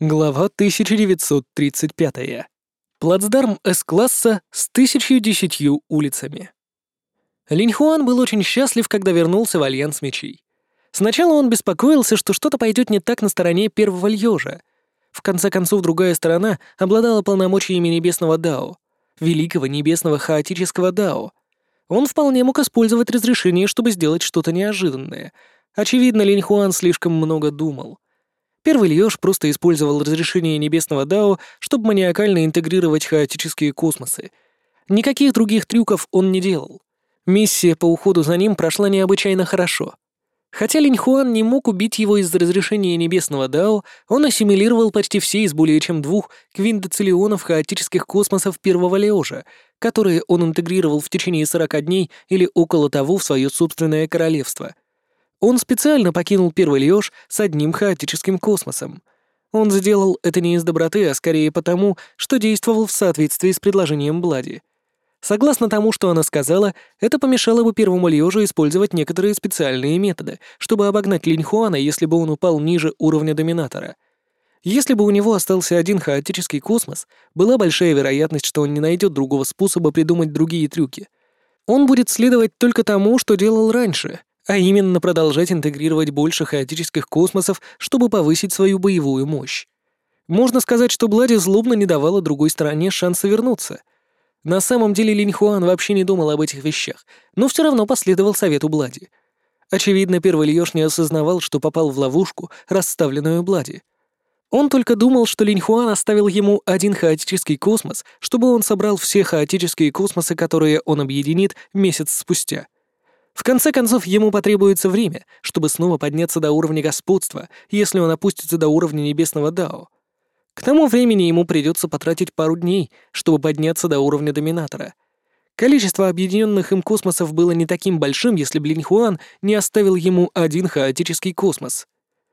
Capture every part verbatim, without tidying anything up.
Глава тысяча девятьсот тридцать пять. Плацдарм С-класса с тысячью десятью улицами. Линь Хуан был очень счастлив, когда вернулся в Альянс Мечей. Сначала он беспокоился, что что-то пойдет не так на стороне первого Льёжа. В конце концов, другая сторона обладала полномочиями Небесного Дао, Великого Небесного Хаотического Дао. Он вполне мог использовать разрешение, чтобы сделать что-то неожиданное. Очевидно, Линь Хуан слишком много думал. Первый Льёж просто использовал разрешение Небесного Дао, чтобы маниакально интегрировать хаотические космосы. Никаких других трюков он не делал. Миссия по уходу за ним прошла необычайно хорошо. Хотя Линь Хуан не мог убить его из-за разрешения Небесного Дао, он ассимилировал почти все из более чем двух квинтоциллионов хаотических космосов первого Льёжа, которые он интегрировал в течение сорока дней или около того в свое собственное королевство. Он специально покинул первый Льёж с одним хаотическим космосом. Он сделал это не из доброты, а скорее потому, что действовал в соответствии с предложением Блади. Согласно тому, что она сказала, это помешало бы первому Льёжу использовать некоторые специальные методы, чтобы обогнать Линь Хуана, если бы он упал ниже уровня доминатора. Если бы у него остался один хаотический космос, была большая вероятность, что он не найдет другого способа придумать другие трюки. Он будет следовать только тому, что делал раньше, а именно продолжать интегрировать больше хаотических космосов, чтобы повысить свою боевую мощь. Можно сказать, что Блади злобно не давала другой стороне шанса вернуться. На самом деле Линь Хуан вообще не думал об этих вещах, но все равно последовал совету Блади. Очевидно, первый Льёж не осознавал, что попал в ловушку, расставленную Блади. Он только думал, что Линь Хуан оставил ему один хаотический космос, чтобы он собрал все хаотические космосы, которые он объединит месяц спустя. В конце концов, ему потребуется время, чтобы снова подняться до уровня господства, если он опустится до уровня Небесного Дао. К тому времени ему придется потратить пару дней, чтобы подняться до уровня Доминатора. Количество объединенных им космосов было не таким большим, если бы Линь Хуан не оставил ему один хаотический космос.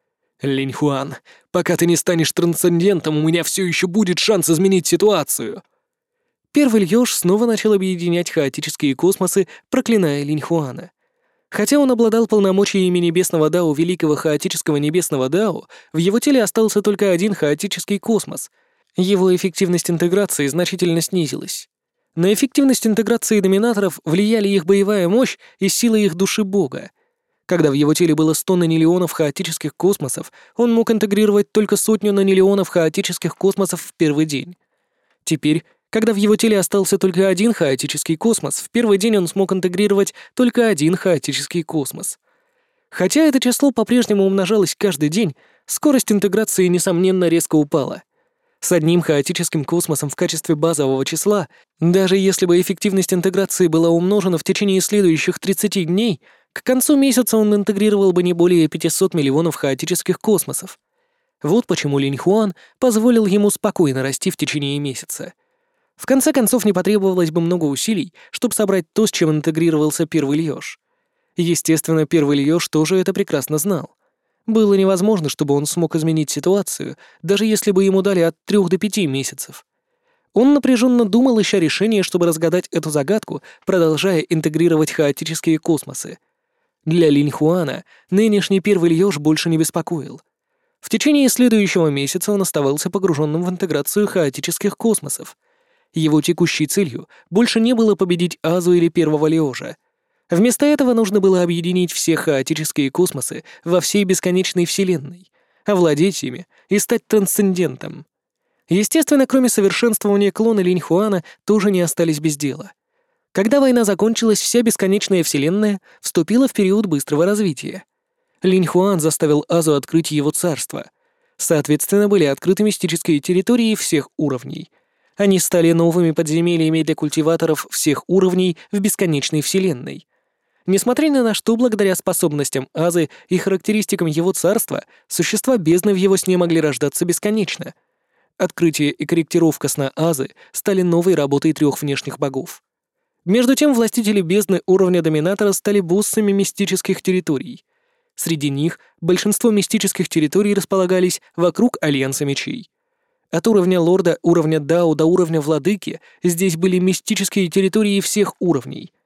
«Линь Хуан, пока ты не станешь трансцендентом, у меня все еще будет шанс изменить ситуацию». Первый Льёж снова начал объединять хаотические космосы, проклиная Линь Хуана. Хотя он обладал полномочиями Небесного Дао Великого Хаотического Небесного Дао, в его теле остался только один хаотический космос. Его эффективность интеграции значительно снизилась. На эффективность интеграции доминаторов влияли их боевая мощь и сила их души Бога. Когда в его теле было сто нанилеонов хаотических космосов, он мог интегрировать только сотню нанилеонов хаотических космосов в первый день. Теперь, когда в его теле остался только один хаотический космос, в первый день он смог интегрировать только один хаотический космос. Хотя это число по-прежнему умножалось каждый день, скорость интеграции, несомненно, резко упала. С одним хаотическим космосом в качестве базового числа, даже если бы эффективность интеграции была умножена в течение следующих тридцати дней, к концу месяца он интегрировал бы не более пятисот миллионов хаотических космосов. Вот почему Линь Хуан позволил ему спокойно расти в течение месяца. В конце концов, не потребовалось бы много усилий, чтобы собрать то, с чем интегрировался первый Льёж. Естественно, первый Льёж тоже это прекрасно знал. Было невозможно, чтобы он смог изменить ситуацию, даже если бы ему дали от трёх до пяти месяцев. Он напряженно думал, ища решение, чтобы разгадать эту загадку, продолжая интегрировать хаотические космосы. Для Линь Хуана нынешний первый Льёж больше не беспокоил. В течение следующего месяца он оставался погруженным в интеграцию хаотических космосов. Его текущей целью больше не было победить Азу или первого Льёжа. Вместо этого нужно было объединить все хаотические космосы во всей бесконечной вселенной, овладеть ими и стать трансцендентом. Естественно, кроме совершенствования клона Линь Хуана тоже не остались без дела. Когда война закончилась, вся бесконечная вселенная вступила в период быстрого развития. Линь Хуан заставил Азу открыть его царство. Соответственно, были открыты мистические территории всех уровней. Они стали новыми подземельями для культиваторов всех уровней в бесконечной вселенной. Несмотря ни на что, благодаря способностям Азы и характеристикам его царства, существа бездны в его сне могли рождаться бесконечно. Открытие и корректировка сна Азы стали новой работой трех внешних богов. Между тем, властители бездны уровня Доминатора стали боссами мистических территорий. Среди них большинство мистических территорий располагались вокруг Альянса Мечей. От уровня лорда, уровня Дао до уровня владыки здесь были мистические территории всех уровней.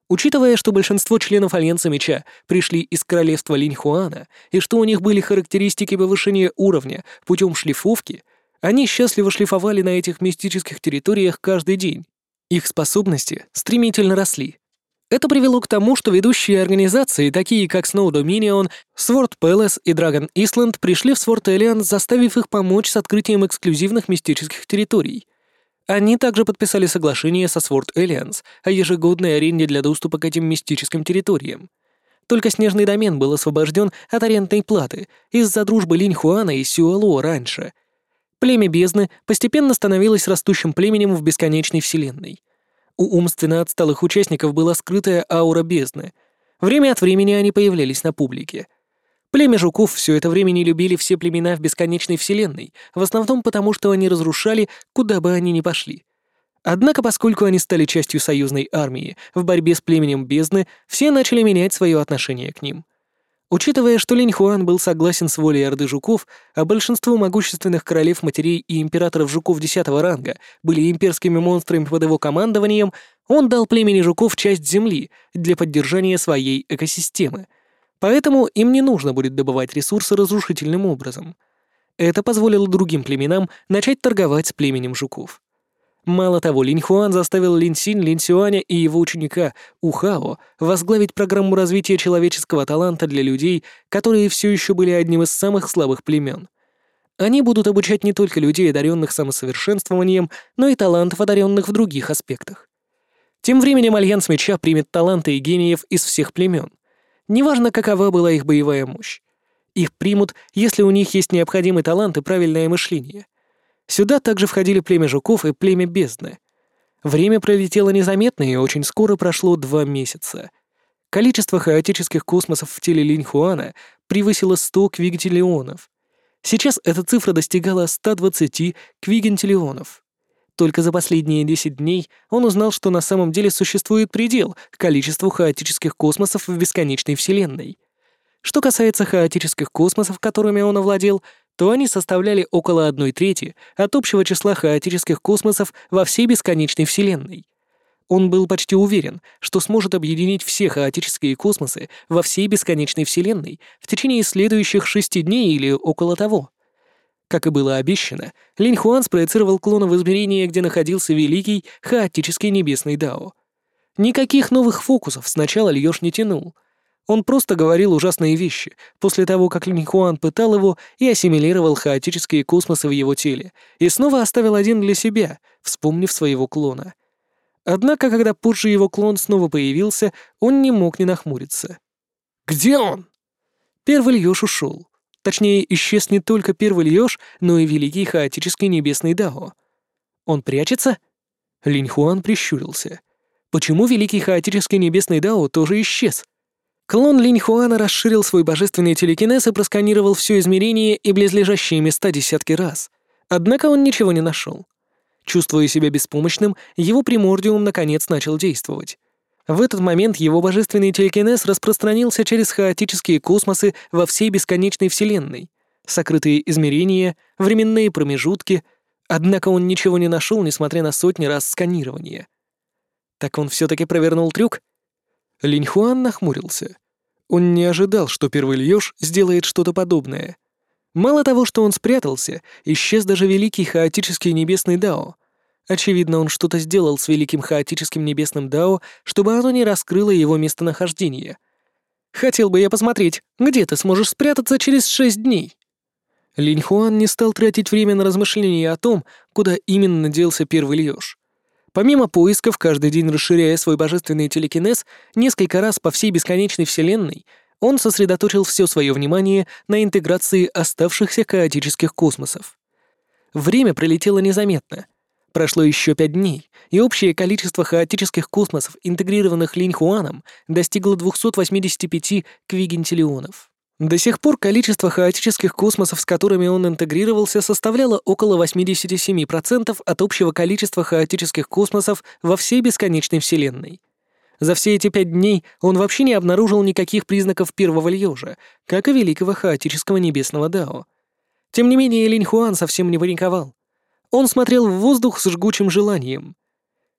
Учитывая, что большинство членов Альянса Меча пришли из королевства Линьхуана и что у них были характеристики повышения уровня путем шлифовки, они счастливо шлифовали на этих мистических территориях каждый день. Их способности стремительно росли. Это привело к тому, что ведущие организации, такие как Snow Dominion, Sword Palace и Dragon Island, пришли в Sword Alliance, заставив их помочь с открытием эксклюзивных мистических территорий. Они также подписали соглашение со Sword Alliance о ежегодной аренде для доступа к этим мистическим территориям. Только Снежный домен был освобожден от арендной платы из-за дружбы Линьхуана и Сюэло раньше. Племя Бездны постепенно становилось растущим племенем в бесконечной вселенной. У умственно отсталых участников была скрытая аура бездны. Время от времени они появлялись на публике. Племя жуков все это время не любили все племена в бесконечной вселенной, в основном потому, что они разрушали, куда бы они ни пошли. Однако, поскольку они стали частью союзной армии в борьбе с племенем бездны, все начали менять свое отношение к ним. Учитывая, что Линьхуан был согласен с волей Орды Жуков, а большинство могущественных королев-матерей и императоров жуков десятого ранга были имперскими монстрами под его командованием, он дал племени жуков часть земли для поддержания своей экосистемы. Поэтому им не нужно будет добывать ресурсы разрушительным образом. Это позволило другим племенам начать торговать с племенем жуков. Мало того, Линьхуан заставил Линьсинь, Линьсюаня и его ученика Ухао возглавить программу развития человеческого таланта для людей, которые все еще были одним из самых слабых племен. Они будут обучать не только людей, одаренных самосовершенствованием, но и талантов, одаренных в других аспектах. Тем временем Альянс Меча примет таланты и гениев из всех племен. Неважно, какова была их боевая мощь. Их примут, если у них есть необходимый талант и правильное мышление. Сюда также входили племя жуков и племя бездны. Время пролетело незаметно, и очень скоро прошло два месяца. Количество хаотических космосов в теле Линьхуана превысило сто квигентиллионов. Сейчас эта цифра достигала ста двадцати квигентиллионов. Только за последние десять дней он узнал, что на самом деле существует предел к количеству хаотических космосов в бесконечной вселенной. Что касается хаотических космосов, которыми он овладел, то они составляли около одной трети от общего числа хаотических космосов во всей бесконечной вселенной. Он был почти уверен, что сможет объединить все хаотические космосы во всей бесконечной вселенной в течение следующих шести дней или около того. Как и было обещано, Линьхуан спроецировал клона в измерение, где находился великий хаотический небесный Дао. Никаких новых фокусов сначала Льёш не тянул. Он просто говорил ужасные вещи после того, как Линьхуан пытал его и ассимилировал хаотические космосы в его теле, и снова оставил один для себя, вспомнив своего клона. Однако, когда позже его клон снова появился, он не мог не нахмуриться. «Где он?» Первый Льёш ушел. Точнее, исчез не только первый Льёш, но и великий хаотический небесный Дао. Он прячется? Линьхуан прищурился. Почему великий хаотический небесный Дао тоже исчез? Клон Линьхуана расширил свой божественный телекинез и просканировал все измерение и близлежащие места десятки раз. Однако он ничего не нашел. Чувствуя себя беспомощным, его примордиум наконец начал действовать. В этот момент его божественный телекинез распространился через хаотические космосы во всей бесконечной вселенной, сокрытые измерения, временные промежутки, однако он ничего не нашел, несмотря на сотни раз сканирования. Так он все-таки провернул трюк? Линьхуан нахмурился. Он не ожидал, что первый Льёш сделает что-то подобное. Мало того, что он спрятался, исчез даже великий хаотический небесный Дао. Очевидно, он что-то сделал с великим хаотическим небесным Дао, чтобы оно не раскрыло его местонахождение. «Хотел бы я посмотреть, где ты сможешь спрятаться через шесть дней?» Линьхуан не стал тратить время на размышления о том, куда именно делся первый Льёш. Помимо поисков, каждый день расширяя свой божественный телекинез несколько раз по всей бесконечной вселенной, он сосредоточил все свое внимание на интеграции оставшихся хаотических космосов. Время пролетело незаметно. Прошло еще пять дней, и общее количество хаотических космосов, интегрированных Линьхуаном, достигло двухсот восьмидесяти пяти квигентиллионов. До сих пор количество хаотических космосов, с которыми он интегрировался, составляло около восемьдесят семь процентов от общего количества хаотических космосов во всей бесконечной вселенной. За все эти пять дней он вообще не обнаружил никаких признаков первого Льёжа, как и великого хаотического небесного Дао. Тем не менее, Линьхуан совсем не паниковал. Он смотрел в воздух с жгучим желанием.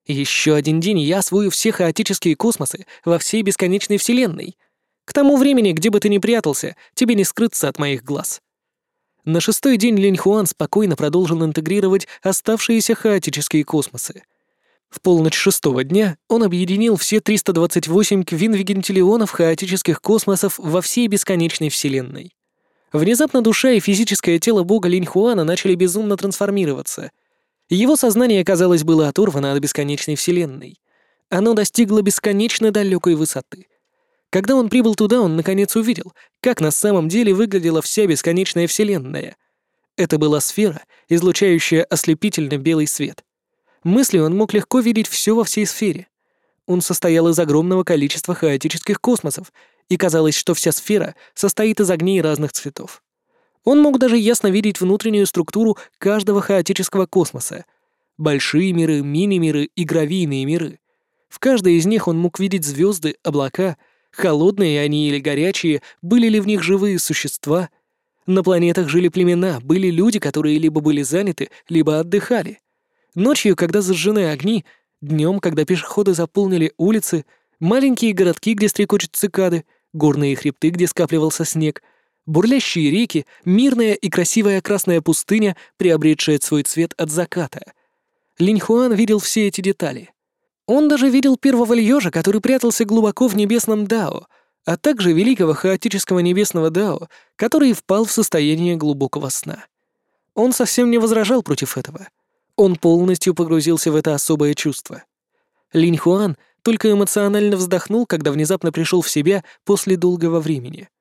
Еще один день, и я освою все хаотические космосы во всей бесконечной вселенной. К тому времени, где бы ты ни прятался, тебе не скрыться от моих глаз. На шестой день Линьхуан спокойно продолжил интегрировать оставшиеся хаотические космосы. В полночь шестого дня он объединил все триста двадцать восемь квинвигентиллионов хаотических космосов во всей бесконечной вселенной. Внезапно душа и физическое тело бога Линьхуана начали безумно трансформироваться. Его сознание, казалось, было оторвано от бесконечной вселенной. Оно достигло бесконечно далекой высоты. Когда он прибыл туда, он наконец увидел, как на самом деле выглядела вся бесконечная вселенная. Это была сфера, излучающая ослепительно белый свет. Мыслью он мог легко видеть все во всей сфере. Он состоял из огромного количества хаотических космосов, и казалось, что вся сфера состоит из огней разных цветов. Он мог даже ясно видеть внутреннюю структуру каждого хаотического космоса. Большие миры, мини-миры и гравийные миры. В каждой из них он мог видеть звезды, облака, холодные они или горячие, были ли в них живые существа. На планетах жили племена, были люди, которые либо были заняты, либо отдыхали. Ночью, когда зажжены огни, днем, когда пешеходы заполнили улицы, маленькие городки, где стрекочут цикады, горные хребты, где скапливался снег, бурлящие реки, мирная и красивая красная пустыня, приобретшая свой цвет от заката. Линьхуан видел все эти детали. Он даже видел первого льёжа, который прятался глубоко в небесном Дао, а также великого хаотического небесного Дао, который впал в состояние глубокого сна. Он совсем не возражал против этого. Он полностью погрузился в это особое чувство. Линьхуан только эмоционально вздохнул, когда внезапно пришел в себя после долгого времени.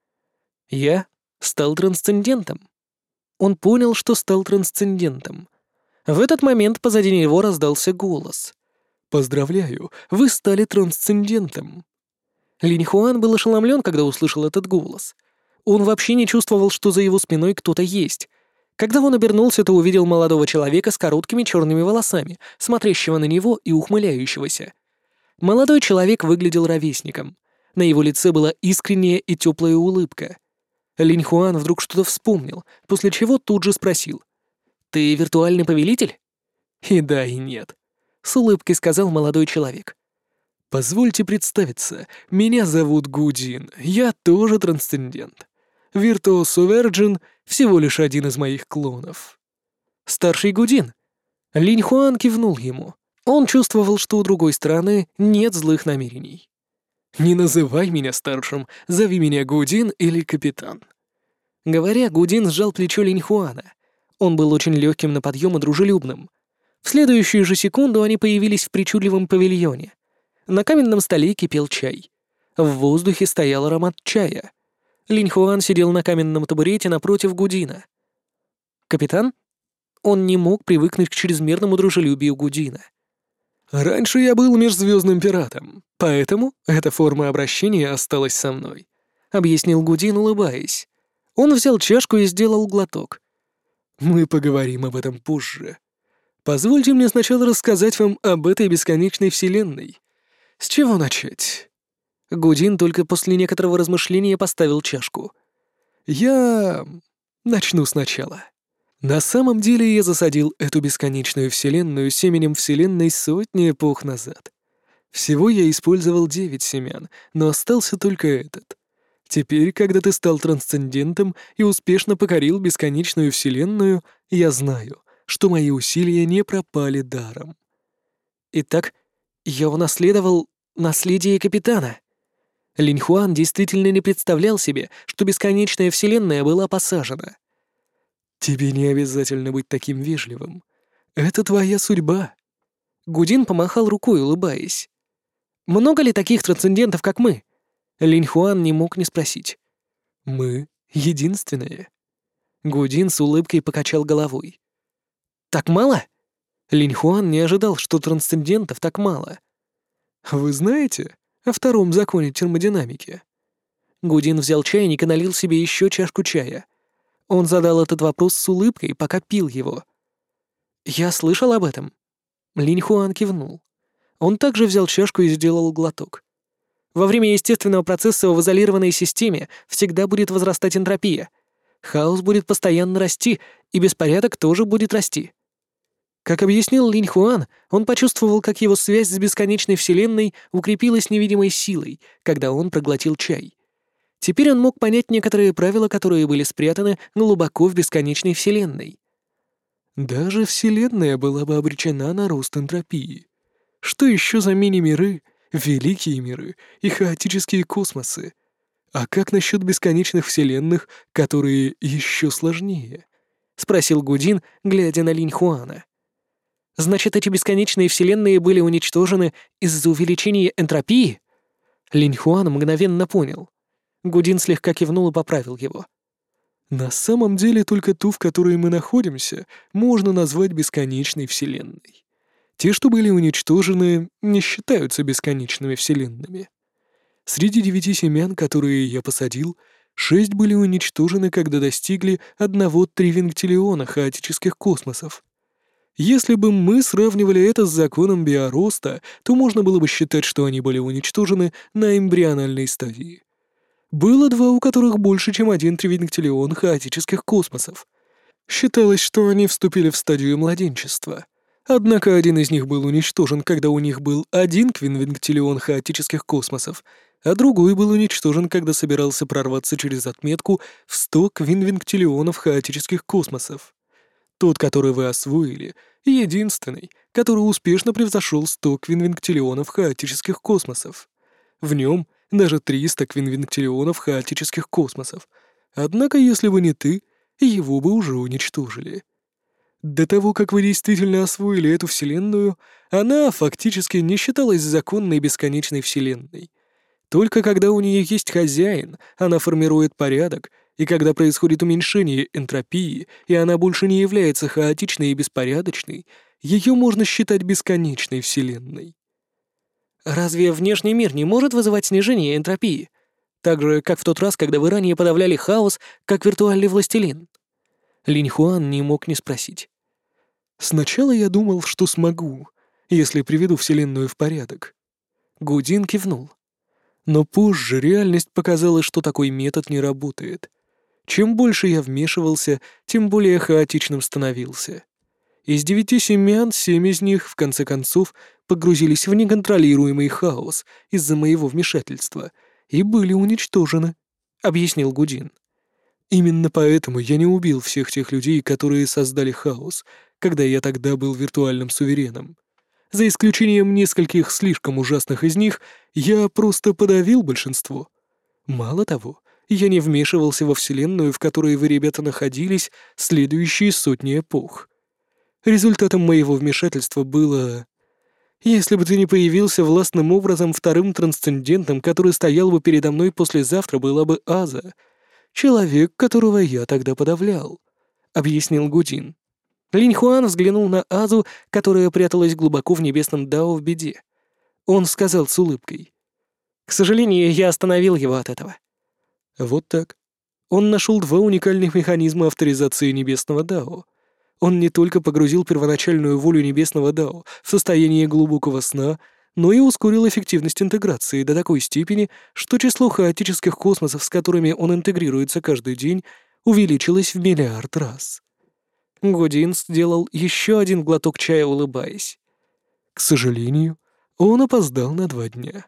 Я стал трансцендентом. Он понял, что стал трансцендентом. В этот момент позади него раздался голос. «Поздравляю, вы стали трансцендентом». Линьхуан был ошеломлен, когда услышал этот голос. Он вообще не чувствовал, что за его спиной кто-то есть. Когда он обернулся, то увидел молодого человека с короткими черными волосами, смотрящего на него и ухмыляющегося. Молодой человек выглядел ровесником. На его лице была искренняя и теплая улыбка. Линьхуан вдруг что-то вспомнил, после чего тут же спросил. «Ты виртуальный повелитель?» «И да, и нет», — с улыбкой сказал молодой человек. «Позвольте представиться, меня зовут Гудин, я тоже трансцендент. Виртуосо Верджин — всего лишь один из моих клонов». «Старший Гудин?» Линьхуан кивнул ему. Он чувствовал, что у другой стороны нет злых намерений. «Не называй меня старшим, зови меня Гудин или капитан». Говоря, Гудин сжал плечо Линьхуана. Он был очень легким на подъем и дружелюбным. В следующую же секунду они появились в причудливом павильоне. На каменном столе кипел чай. В воздухе стоял аромат чая. Линьхуан сидел на каменном табурете напротив Гудина. «Капитан?» Он не мог привыкнуть к чрезмерному дружелюбию Гудина. «Раньше я был межзвездным пиратом, поэтому эта форма обращения осталась со мной», — объяснил Гудин, улыбаясь. Он взял чашку и сделал глоток. «Мы поговорим об этом позже. Позвольте мне сначала рассказать вам об этой бесконечной вселенной. С чего начать?» Гудин только после некоторого размышления поставил чашку. «Я... начну сначала. На самом деле я засадил эту бесконечную вселенную семенем вселенной сотни эпох назад. Всего я использовал девять семян, но остался только этот. Теперь, когда ты стал трансцендентом и успешно покорил бесконечную вселенную, я знаю, что мои усилия не пропали даром». «Итак, я унаследовал наследие капитана». Линьхуан действительно не представлял себе, что бесконечная вселенная была посажена. «Тебе не обязательно быть таким вежливым. Это твоя судьба». Гудин помахал рукой, улыбаясь. «Много ли таких трансцендентов, как мы?» Линьхуан не мог не спросить. «Мы единственные». Гудин с улыбкой покачал головой. «Так мало?» Линьхуан не ожидал, что трансцендентов так мало. «Вы знаете о втором законе термодинамики?» Гудин взял чайник и налил себе еще чашку чая. Он задал этот вопрос с улыбкой, пока пил его. «Я слышал об этом». Линьхуан кивнул. Он также взял чашку и сделал глоток. Во время естественного процесса в изолированной системе всегда будет возрастать энтропия. Хаос будет постоянно расти, и беспорядок тоже будет расти. Как объяснил Линь Хуан, он почувствовал, как его связь с бесконечной вселенной укрепилась невидимой силой, когда он проглотил чай. Теперь он мог понять некоторые правила, которые были спрятаны глубоко в бесконечной вселенной. Даже вселенная была бы обречена на рост энтропии. Что еще за мини-миры, великие миры и хаотические космосы? А как насчет бесконечных вселенных, которые еще сложнее? Спросил Гудин, глядя на Линь Хуана. Значит, эти бесконечные вселенные были уничтожены из-за увеличения энтропии? Линь Хуан мгновенно понял. Гудин слегка кивнул и поправил его. На самом деле только ту, в которой мы находимся, можно назвать бесконечной вселенной. Те, что были уничтожены, не считаются бесконечными вселенными. Среди девяти семян, которые я посадил, шесть были уничтожены, когда достигли одного тривингтиллиона хаотических космосов. Если бы мы сравнивали это с законом биороста, то можно было бы считать, что они были уничтожены на эмбриональной стадии. Было два, у которых больше, чем один тривингтиллион хаотических космосов. Считалось, что они вступили в стадию младенчества. Однако один из них был уничтожен, когда у них был один квинвингтиллион хаотических космосов, а другой был уничтожен, когда собирался прорваться через отметку в сто квинвингтиллионов хаотических космосов. Тот, который вы освоили, единственный, который успешно превзошел сто квинвингтиллионов хаотических космосов. В нем даже триста квинвингтиллионов хаотических космосов. Однако, если бы не ты, его бы уже уничтожили. До того, как вы действительно освоили эту вселенную, она фактически не считалась законной бесконечной вселенной. Только когда у нее есть хозяин, она формирует порядок, и когда происходит уменьшение энтропии, и она больше не является хаотичной и беспорядочной, ее можно считать бесконечной вселенной. Разве внешний мир не может вызывать снижение энтропии? Так же, как в тот раз, когда вы ранее подавляли хаос, как виртуальный властелин? Линь Хуан не мог не спросить. Сначала я думал, что смогу, если приведу вселенную в порядок. Гудин кивнул. Но позже реальность показала, что такой метод не работает. Чем больше я вмешивался, тем более хаотичным становился. Из девяти семян семь из них, в конце концов, погрузились в неконтролируемый хаос из-за моего вмешательства и были уничтожены, — объяснил Гудин. Именно поэтому я не убил всех тех людей, которые создали хаос, когда я тогда был виртуальным сувереном. За исключением нескольких слишком ужасных из них, я просто подавил большинство. Мало того, я не вмешивался во вселенную, в которой вы, ребята, находились следующие сотни эпох. Результатом моего вмешательства было... Если бы ты не появился властным образом, вторым трансцендентом, который стоял бы передо мной послезавтра, была бы Аза, человек, которого я тогда подавлял, — объяснил Гудин. Линь Хуан взглянул на Азу, которая пряталась глубоко в небесном Дао в беде. Он сказал с улыбкой. «К сожалению, я остановил его от этого». Вот так. Он нашел два уникальных механизма авторизации небесного Дао. Он не только погрузил первоначальную волю небесного Дао в состояние глубокого сна, но и ускорил эффективность интеграции до такой степени, что число хаотических космосов, с которыми он интегрируется каждый день, увеличилось в миллиард раз. Гудин сделал еще один глоток чая, улыбаясь. К сожалению, он опоздал на два дня.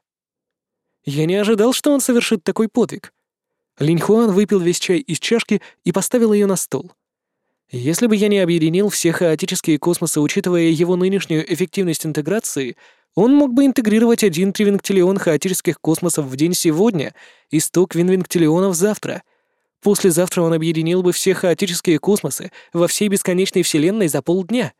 Я не ожидал, что он совершит такой подвиг. Линь Хуан выпил весь чай из чашки и поставил ее на стол. Если бы я не объединил все хаотические космосы, учитывая его нынешнюю эффективность интеграции, он мог бы интегрировать один тривингтиллион хаотических космосов в день сегодня и сто квинвингтиллионов завтра. Послезавтра он объединил бы все хаотические космосы во всей бесконечной вселенной за полдня.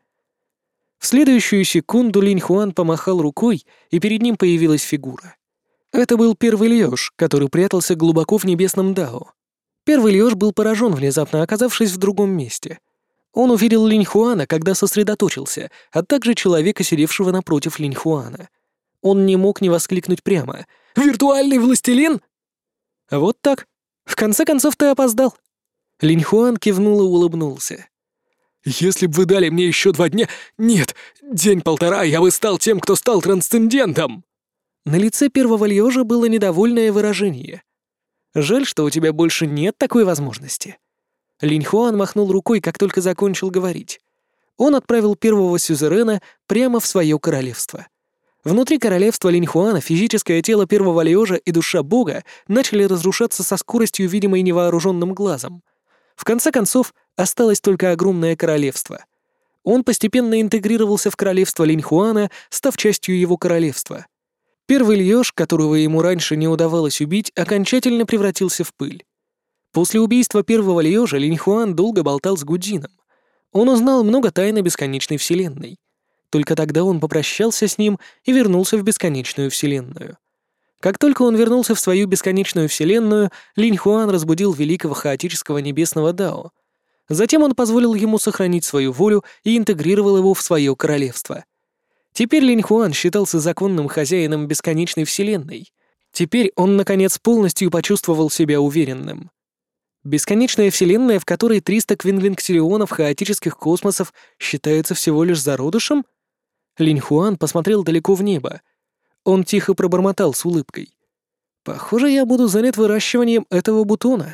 В следующую секунду Линь Хуан помахал рукой, и перед ним появилась фигура. Это был первый Льёж, который прятался глубоко в небесном Дао. Первый Льёж был поражен, внезапно оказавшись в другом месте. Он увидел Линь Хуана, когда сосредоточился, а также человека, сидевшего напротив Линь Хуана. Он не мог не воскликнуть прямо. «Виртуальный властелин?» Вот так. В конце концов, ты опоздал. Линь Хуан кивнул и улыбнулся. «Если бы вы дали мне еще два дня... Нет, день-полтора, я бы стал тем, кто стал трансцендентом!» На лице первого Льёжа было недовольное выражение. «Жаль, что у тебя больше нет такой возможности». Линь Хуан махнул рукой, как только закончил говорить. Он отправил первого сюзерена прямо в свое королевство. Внутри королевства Линьхуана физическое тело первого Лиожа и душа бога начали разрушаться со скоростью, видимой невооруженным глазом. В конце концов, осталось только огромное королевство. Он постепенно интегрировался в королевство Линьхуана, став частью его королевства. Первый Лиож, которого ему раньше не удавалось убить, окончательно превратился в пыль. После убийства первого Лиожа Линьхуан долго болтал с Гудзином. Он узнал много тайн бесконечной вселенной. Только тогда он попрощался с ним и вернулся в бесконечную вселенную. Как только он вернулся в свою бесконечную вселенную, Линьхуан разбудил великого хаотического небесного Дао. Затем он позволил ему сохранить свою волю и интегрировал его в свое королевство. Теперь Линьхуан считался законным хозяином бесконечной вселенной. Теперь он, наконец, полностью почувствовал себя уверенным. Бесконечная вселенная, в которой триста квинлингтиллионов хаотических космосов считается всего лишь зародышем? Линьхуан посмотрел далеко в небо. Он тихо пробормотал с улыбкой. «Похоже, я буду занят выращиванием этого бутона».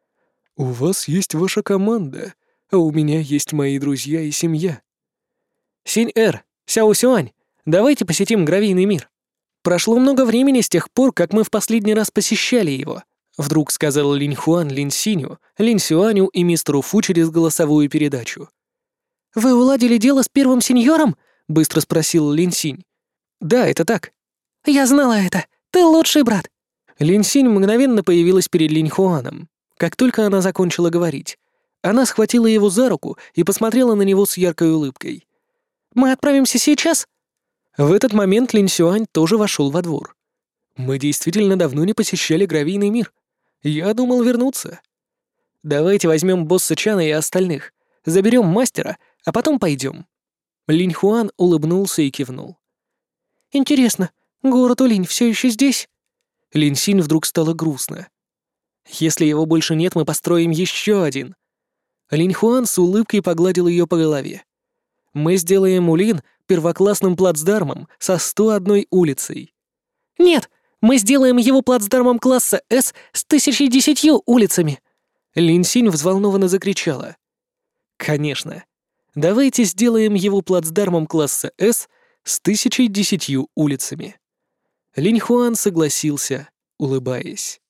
«У вас есть ваша команда, а у меня есть мои друзья и семья». «Синь-Эр, Сяо-Сюань, давайте посетим Гравийный мир. Прошло много времени с тех пор, как мы в последний раз посещали его», вдруг сказал Линьхуан Линь-Синю, Линь-Сюаню и мистеру Фу через голосовую передачу. «Вы уладили дело с первым сеньором?» — быстро спросил Линь-Синь. «Да, это так». «Я знала это. Ты лучший брат». Линь-Синь мгновенно появилась перед Линьхуаном. Как только она закончила говорить, она схватила его за руку и посмотрела на него с яркой улыбкой. «Мы отправимся сейчас?» В этот момент Линь-Сюань тоже вошел во двор. «Мы действительно давно не посещали Гравийный мир. Я думал вернуться. Давайте возьмем босса Чана и остальных, заберем мастера, а потом пойдем». Линьхуан улыбнулся и кивнул. «Интересно, город Улинь все еще здесь?» Линь-Синь вдруг стало грустно. «Если его больше нет, мы построим еще один». Линьхуан с улыбкой погладил ее по голове. «Мы сделаем Улин первоклассным плацдармом со сто одной улицей». «Нет, мы сделаем его плацдармом класса С с тысячей десятью улицами!» Линь-Синь взволнованно закричала. «Конечно. Давайте сделаем его плацдармом класса С с тысячей десятью улицами». Линьхуан согласился, улыбаясь.